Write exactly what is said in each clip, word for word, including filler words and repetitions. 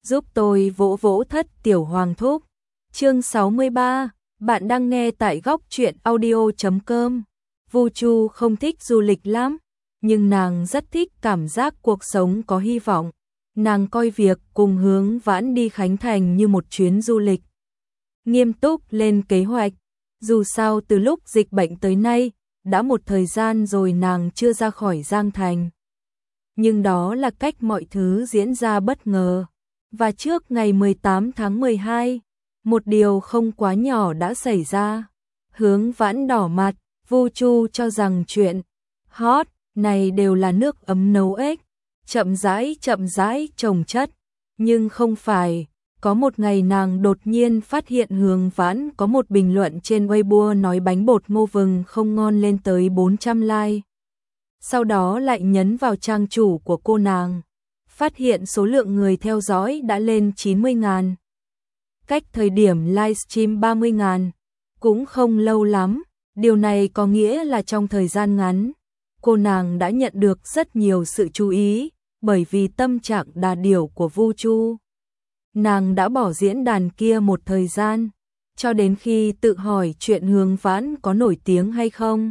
giúp tôi vỗ vỗ thất tiểu hoàng thúc. Chương sáu mươi ba, bạn đang nghe tại góc truyện audio chấm com. Vu Chu không thích du lịch lắm, nhưng nàng rất thích cảm giác cuộc sống có hy vọng. Nàng coi việc cùng Hướng Vãn đi Khánh Thành như một chuyến du lịch. Nghiêm túc lên kế hoạch, dù sao từ lúc dịch bệnh tới nay, đã một thời gian rồi nàng chưa ra khỏi Giang Thành. Nhưng đó là cách mọi thứ diễn ra bất ngờ. Và trước ngày mười tám tháng mười hai, một điều không quá nhỏ đã xảy ra. Hướng Vãn đỏ mặt, Vu Chu cho rằng chuyện hot này đều là nước ấm nấu ếch, chậm rãi chậm rãi chồng chất. Nhưng không phải, có một ngày nàng đột nhiên phát hiện Hướng Vãn có một bình luận trên Weibo nói bánh bột ngô vừng không ngon lên tới bốn trăm like. Sau đó lại nhấn vào trang chủ của cô nàng, phát hiện số lượng người theo dõi đã lên chín mươi ngàn. Cách thời điểm livestream ba mươi ngàn, cũng không lâu lắm, điều này có nghĩa là trong thời gian ngắn, cô nàng đã nhận được rất nhiều sự chú ý, bởi vì tâm trạng đà điểu của Vu Chu. Nàng đã bỏ diễn đàn kia một thời gian, cho đến khi tự hỏi chuyện Hướng Vãn có nổi tiếng hay không.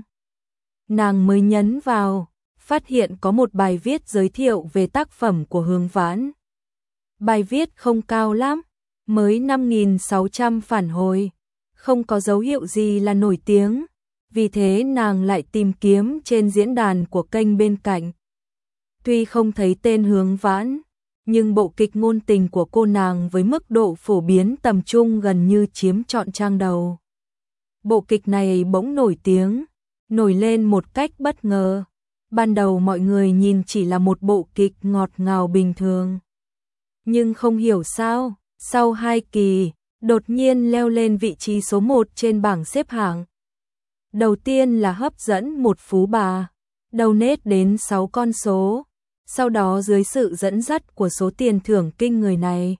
Nàng mới nhấn vào, phát hiện có một bài viết giới thiệu về tác phẩm của Hướng Vãn. Bài viết không cao lắm, mới năm nghìn sáu trăm phản hồi, không có dấu hiệu gì là nổi tiếng, vì thế nàng lại tìm kiếm trên diễn đàn của kênh bên cạnh. Tuy không thấy tên Hướng Vãn, nhưng bộ kịch ngôn tình của cô nàng với mức độ phổ biến tầm trung gần như chiếm trọn trang đầu. Bộ kịch này bỗng nổi tiếng, nổi lên một cách bất ngờ. Ban đầu mọi người nhìn chỉ là một bộ kịch ngọt ngào bình thường. Nhưng không hiểu sao, sau hai kỳ, đột nhiên leo lên vị trí số một trên bảng xếp hạng. Đầu tiên là hấp dẫn một phú bà, đầu nết đến sáu con số. Sau đó dưới sự dẫn dắt của số tiền thưởng kinh người này,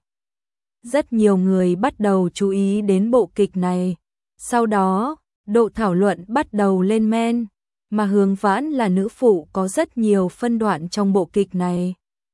rất nhiều người bắt đầu chú ý đến bộ kịch này. Sau đó, độ thảo luận bắt đầu lên men, mà Hướng Vãn là nữ phụ có rất nhiều phân đoạn trong bộ kịch này.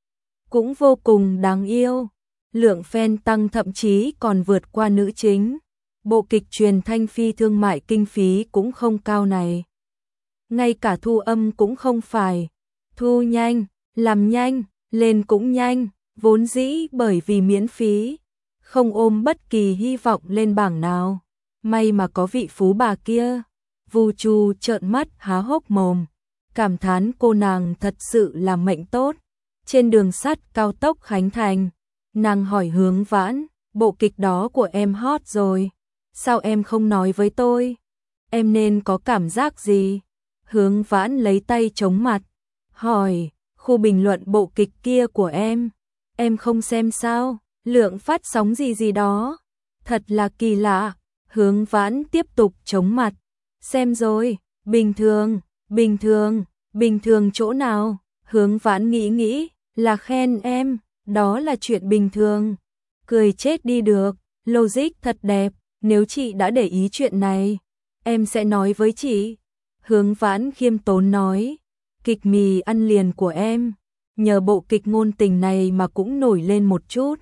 Cũng vô cùng đáng yêu, lượng fan tăng thậm chí còn vượt qua nữ chính. Bộ kịch truyền thanh phi thương mại kinh phí cũng không cao này. Ngay cả thu âm cũng không phải, thu nhanh, làm nhanh, lên cũng nhanh, vốn dĩ bởi vì miễn phí, không ôm bất kỳ hy vọng lên bảng nào. May mà có vị phú bà kia. Vu Chu trợn mắt há hốc mồm, cảm thán cô nàng thật sự là mệnh tốt. Trên đường sắt cao tốc Khánh Thành, nàng hỏi Hướng Vãn, bộ kịch đó của em hot rồi, sao em không nói với tôi? Em nên có cảm giác gì? Hướng Vãn lấy tay chống mặt, hỏi, khu bình luận bộ kịch kia của em, em không xem sao? Lượng phát sóng gì gì đó, thật là kỳ lạ. Hướng Vãn tiếp tục chống mặt, xem rồi, bình thường, bình thường, bình thường chỗ nào? Hướng Vãn nghĩ nghĩ, là khen em, đó là chuyện bình thường. Cười chết đi được, logic thật đẹp, nếu chị đã để ý chuyện này, em sẽ nói với chị. Hướng Vãn khiêm tốn nói, kịch mì ăn liền của em, nhờ bộ kịch ngôn tình này mà cũng nổi lên một chút.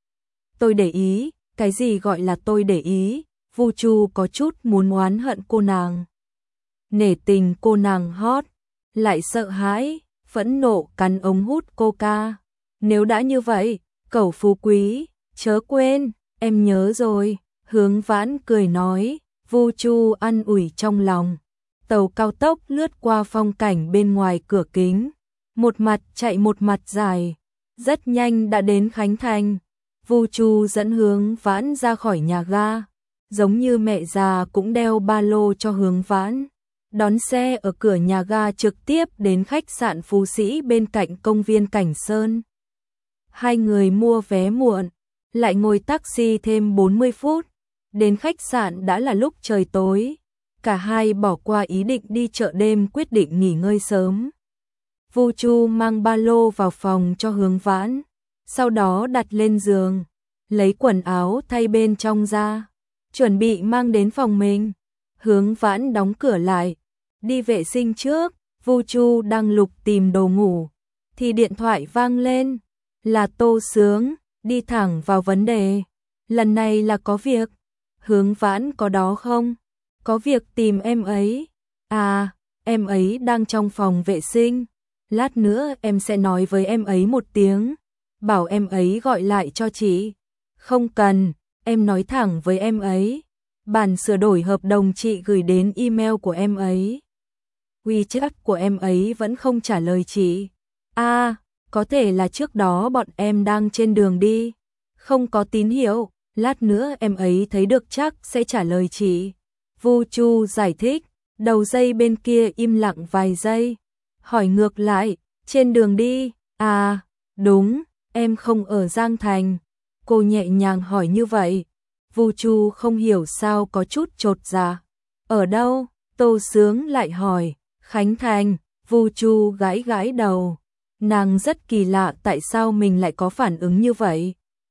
Tôi để ý, cái gì gọi là tôi để ý? Vu Chu có chút muốn oán hận cô nàng. Nể tình cô nàng hot, lại sợ hãi, phẫn nộ cắn ống hút coca. Nếu đã như vậy, cẩu phú quý, chớ quên, em nhớ rồi. Hướng Vãn cười nói, Vu Chu an ủi trong lòng. Tàu cao tốc lướt qua phong cảnh bên ngoài cửa kính, một mặt chạy một mặt dài, rất nhanh đã đến Khánh Thành. Vu Chu dẫn Hướng Vãn ra khỏi nhà ga, giống như mẹ già cũng đeo ba lô cho Hướng Vãn, đón xe ở cửa nhà ga trực tiếp đến khách sạn Phú Sĩ bên cạnh công viên Cảnh Sơn. Hai người mua vé muộn, lại ngồi taxi thêm bốn mươi phút, đến khách sạn đã là lúc trời tối. Cả hai bỏ qua ý định đi chợ đêm, quyết định nghỉ ngơi sớm. Vu Chu mang ba lô vào phòng cho Hướng Vãn, sau đó đặt lên giường, lấy quần áo thay bên trong ra, chuẩn bị mang đến phòng mình. Hướng Vãn đóng cửa lại, đi vệ sinh trước. Vu Chu đang lục tìm đồ ngủ, thì điện thoại vang lên, là Tô Sướng. đi thẳng vào vấn đề. Lần này là có việc. Hướng Vãn có đó không? Có việc tìm em ấy. À, em ấy đang trong phòng vệ sinh. Lát nữa em sẽ nói với em ấy một tiếng. Bảo em ấy gọi lại cho chị. Không cần, em nói thẳng với em ấy. Bản sửa đổi hợp đồng chị gửi đến email của em ấy. WeChat của em ấy vẫn không trả lời chị. À, có thể là trước đó bọn em đang trên đường đi. Không có tín hiệu, lát nữa em ấy thấy được chắc sẽ trả lời chị. Vu Chu giải thích, đầu dây bên kia im lặng vài giây. Hỏi ngược lại, trên đường đi, à, đúng, em không ở Giang Thành. Cô nhẹ nhàng hỏi như vậy. Vu Chu không hiểu sao có chút chột dạ. Ở đâu? Tô Sướng lại hỏi. Khánh Thành. Vu Chu gãi gãi đầu. Nàng rất kỳ lạ tại sao mình lại có phản ứng như vậy.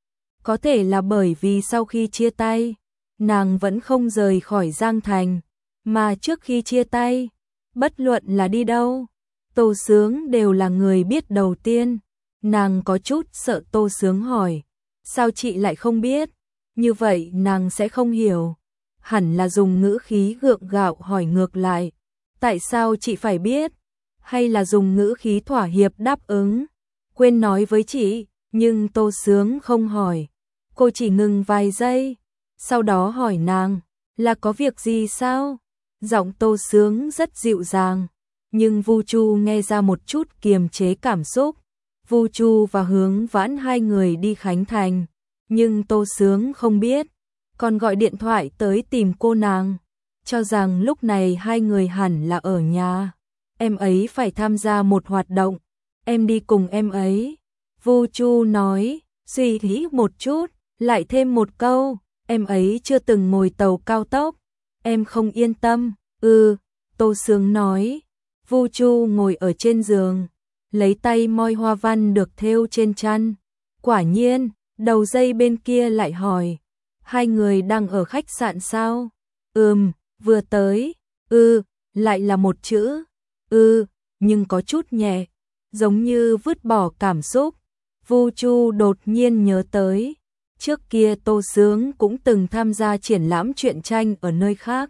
Có thể là bởi vì sau khi chia tay, nàng vẫn không rời khỏi Giang Thành, mà trước khi chia tay, bất luận là đi đâu, Tô Sướng đều là người biết đầu tiên. Nàng có chút sợ Tô Sướng hỏi, sao chị lại không biết? Như vậy nàng sẽ không hiểu. Hẳn là dùng ngữ khí gượng gạo hỏi ngược lại, tại sao chị phải biết? Hay là dùng ngữ khí thỏa hiệp đáp ứng? Quên nói với chị, nhưng Tô Sướng không hỏi. Cô chỉ ngừng vài giây, sau đó hỏi nàng, là có việc gì sao? Giọng Tô Sướng rất dịu dàng, nhưng Vu Chu nghe ra một chút kiềm chế cảm xúc. Vu Chu và Hướng Vãn hai người đi Khánh Thành, nhưng Tô Sướng không biết, còn gọi điện thoại tới tìm cô nàng, cho rằng lúc này hai người hẳn là ở nhà. Em ấy phải tham gia một hoạt động, em đi cùng em ấy. Vu Chu nói, suy nghĩ một chút, lại thêm một câu, em ấy chưa từng ngồi tàu cao tốc, em không yên tâm. Ừ, Tô Sướng nói. Vu Chu ngồi ở trên giường, lấy tay moi hoa văn được thêu trên chăn. Quả nhiên, đầu dây bên kia lại hỏi, hai người đang ở khách sạn sao? Ừm, vừa tới. Ừ, lại là một chữ. Ừ, nhưng có chút nhẹ, giống như vứt bỏ cảm xúc. Vu Chu đột nhiên nhớ tới, trước kia Tô Sướng cũng từng tham gia triển lãm truyện tranh ở nơi khác.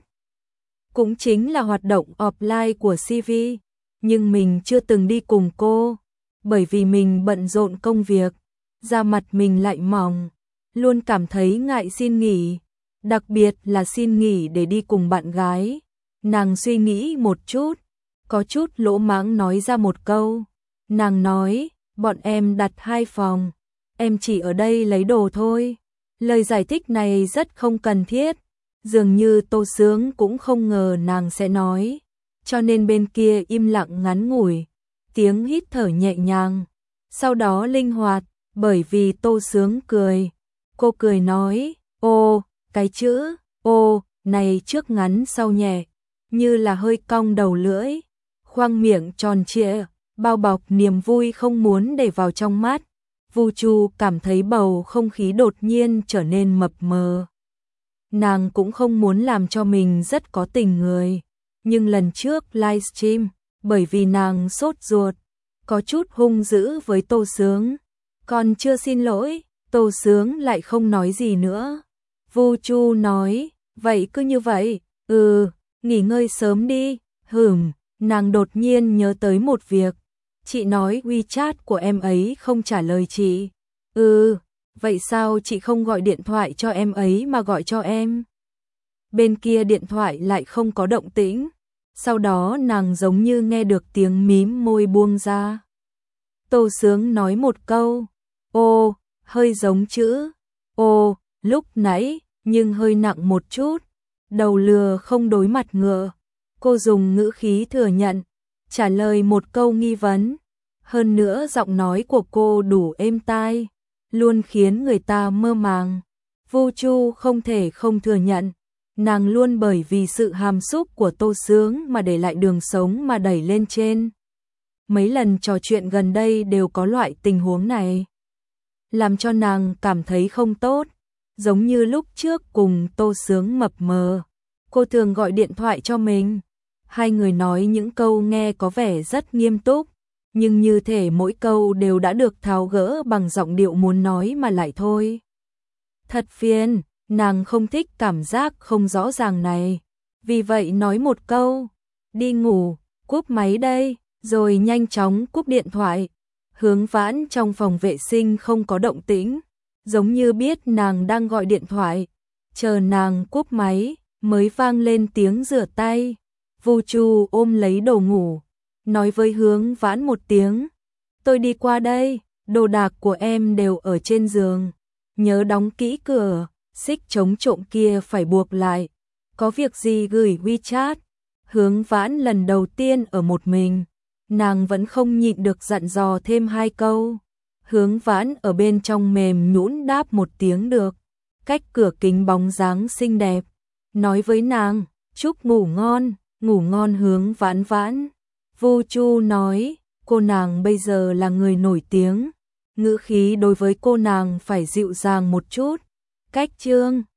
Cũng chính là hoạt động offline của xê vê, nhưng mình chưa từng đi cùng cô, bởi vì mình bận rộn công việc, da mặt mình lại mỏng, luôn cảm thấy ngại xin nghỉ, đặc biệt là xin nghỉ để đi cùng bạn gái. Nàng suy nghĩ một chút, có chút lỗ mãng nói ra một câu. Nàng nói, bọn em đặt hai phòng, em chỉ ở đây lấy đồ thôi. Lời giải thích này rất không cần thiết, dường như Tô Sướng cũng không ngờ nàng sẽ nói, cho nên bên kia im lặng ngắn ngủi, tiếng hít thở nhẹ nhàng, sau đó linh hoạt, bởi vì Tô Sướng cười. Cô cười nói, ô, cái chữ, ô, này trước ngắn sau nhẹ, như là hơi cong đầu lưỡi, khoang miệng tròn trịa, bao bọc niềm vui không muốn để vào trong mắt. Vu Chu cảm thấy bầu không khí đột nhiên trở nên mập mờ. Nàng cũng không muốn làm cho mình rất có tình người, nhưng lần trước livestream, bởi vì nàng sốt ruột, có chút hung dữ với Tô Sướng, còn chưa xin lỗi, Tô Sướng lại không nói gì nữa. Vu Chu nói, vậy cứ như vậy, ừ, nghỉ ngơi sớm đi. Hửm, nàng đột nhiên nhớ tới một việc, chị nói WeChat của em ấy không trả lời chị. Ừ, vậy sao chị không gọi điện thoại cho em ấy mà gọi cho em? Bên kia điện thoại lại không có động tĩnh, sau đó nàng giống như nghe được tiếng mím môi buông ra. Tô Sướng nói một câu, ô, hơi giống chữ, ô, lúc nãy, nhưng hơi nặng một chút, đầu lừa không đối mặt ngựa. Cô dùng ngữ khí thừa nhận, trả lời một câu nghi vấn. Hơn nữa giọng nói của cô đủ êm tai, luôn khiến người ta mơ màng. Vu Chu không thể không thừa nhận, nàng luôn bởi vì sự hàm xúc của Tô Sướng mà để lại đường sống mà đẩy lên trên. Mấy lần trò chuyện gần đây đều có loại tình huống này, làm cho nàng cảm thấy không tốt, giống như lúc trước cùng Tô Sướng mập mờ. Cô thường gọi điện thoại cho mình, hai người nói những câu nghe có vẻ rất nghiêm túc, nhưng như thể mỗi câu đều đã được tháo gỡ bằng giọng điệu muốn nói mà lại thôi. Thật phiền, nàng không thích cảm giác không rõ ràng này. Vì vậy nói một câu, đi ngủ, cúp máy đây, rồi nhanh chóng cúp điện thoại. Hướng Vãn trong phòng vệ sinh không có động tĩnh, giống như biết nàng đang gọi điện thoại. Chờ nàng cúp máy, mới vang lên tiếng rửa tay. Vu Chu ôm lấy đồ ngủ, nói với Hướng Vãn một tiếng. Tôi đi qua đây, đồ đạc của em đều ở trên giường. Nhớ đóng kỹ cửa, xích chống trộm kia phải buộc lại. Có việc gì gửi WeChat. Hướng Vãn lần đầu tiên ở một mình, nàng vẫn không nhịn được dặn dò thêm hai câu. Hướng Vãn ở bên trong mềm nhũn đáp một tiếng được. Cách cửa kính bóng dáng xinh đẹp, nói với nàng, chúc ngủ ngon, ngủ ngon Hướng Vãn Vãn. Vu Chu nói, cô nàng bây giờ là người nổi tiếng, ngữ khí đối với cô nàng phải dịu dàng một chút. Cách chương